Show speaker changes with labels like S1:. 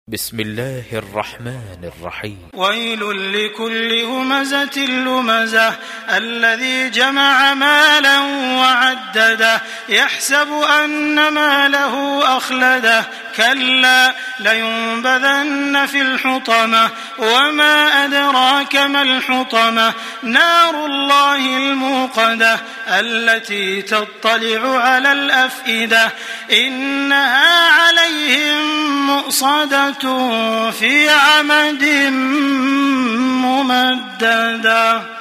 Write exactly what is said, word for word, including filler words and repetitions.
S1: بسم الله الرحمن الرحيم.
S2: ويل لكل همزة لمزة الذي جمع مالا وعدده يحسب أن ماله أخلده كلا لينبذن في الحطمة وما أدراك ما الحطمة نار الله الموقدة التي تطلع على الأفئدة إنها عليهم مؤصدة في عمد ممددة.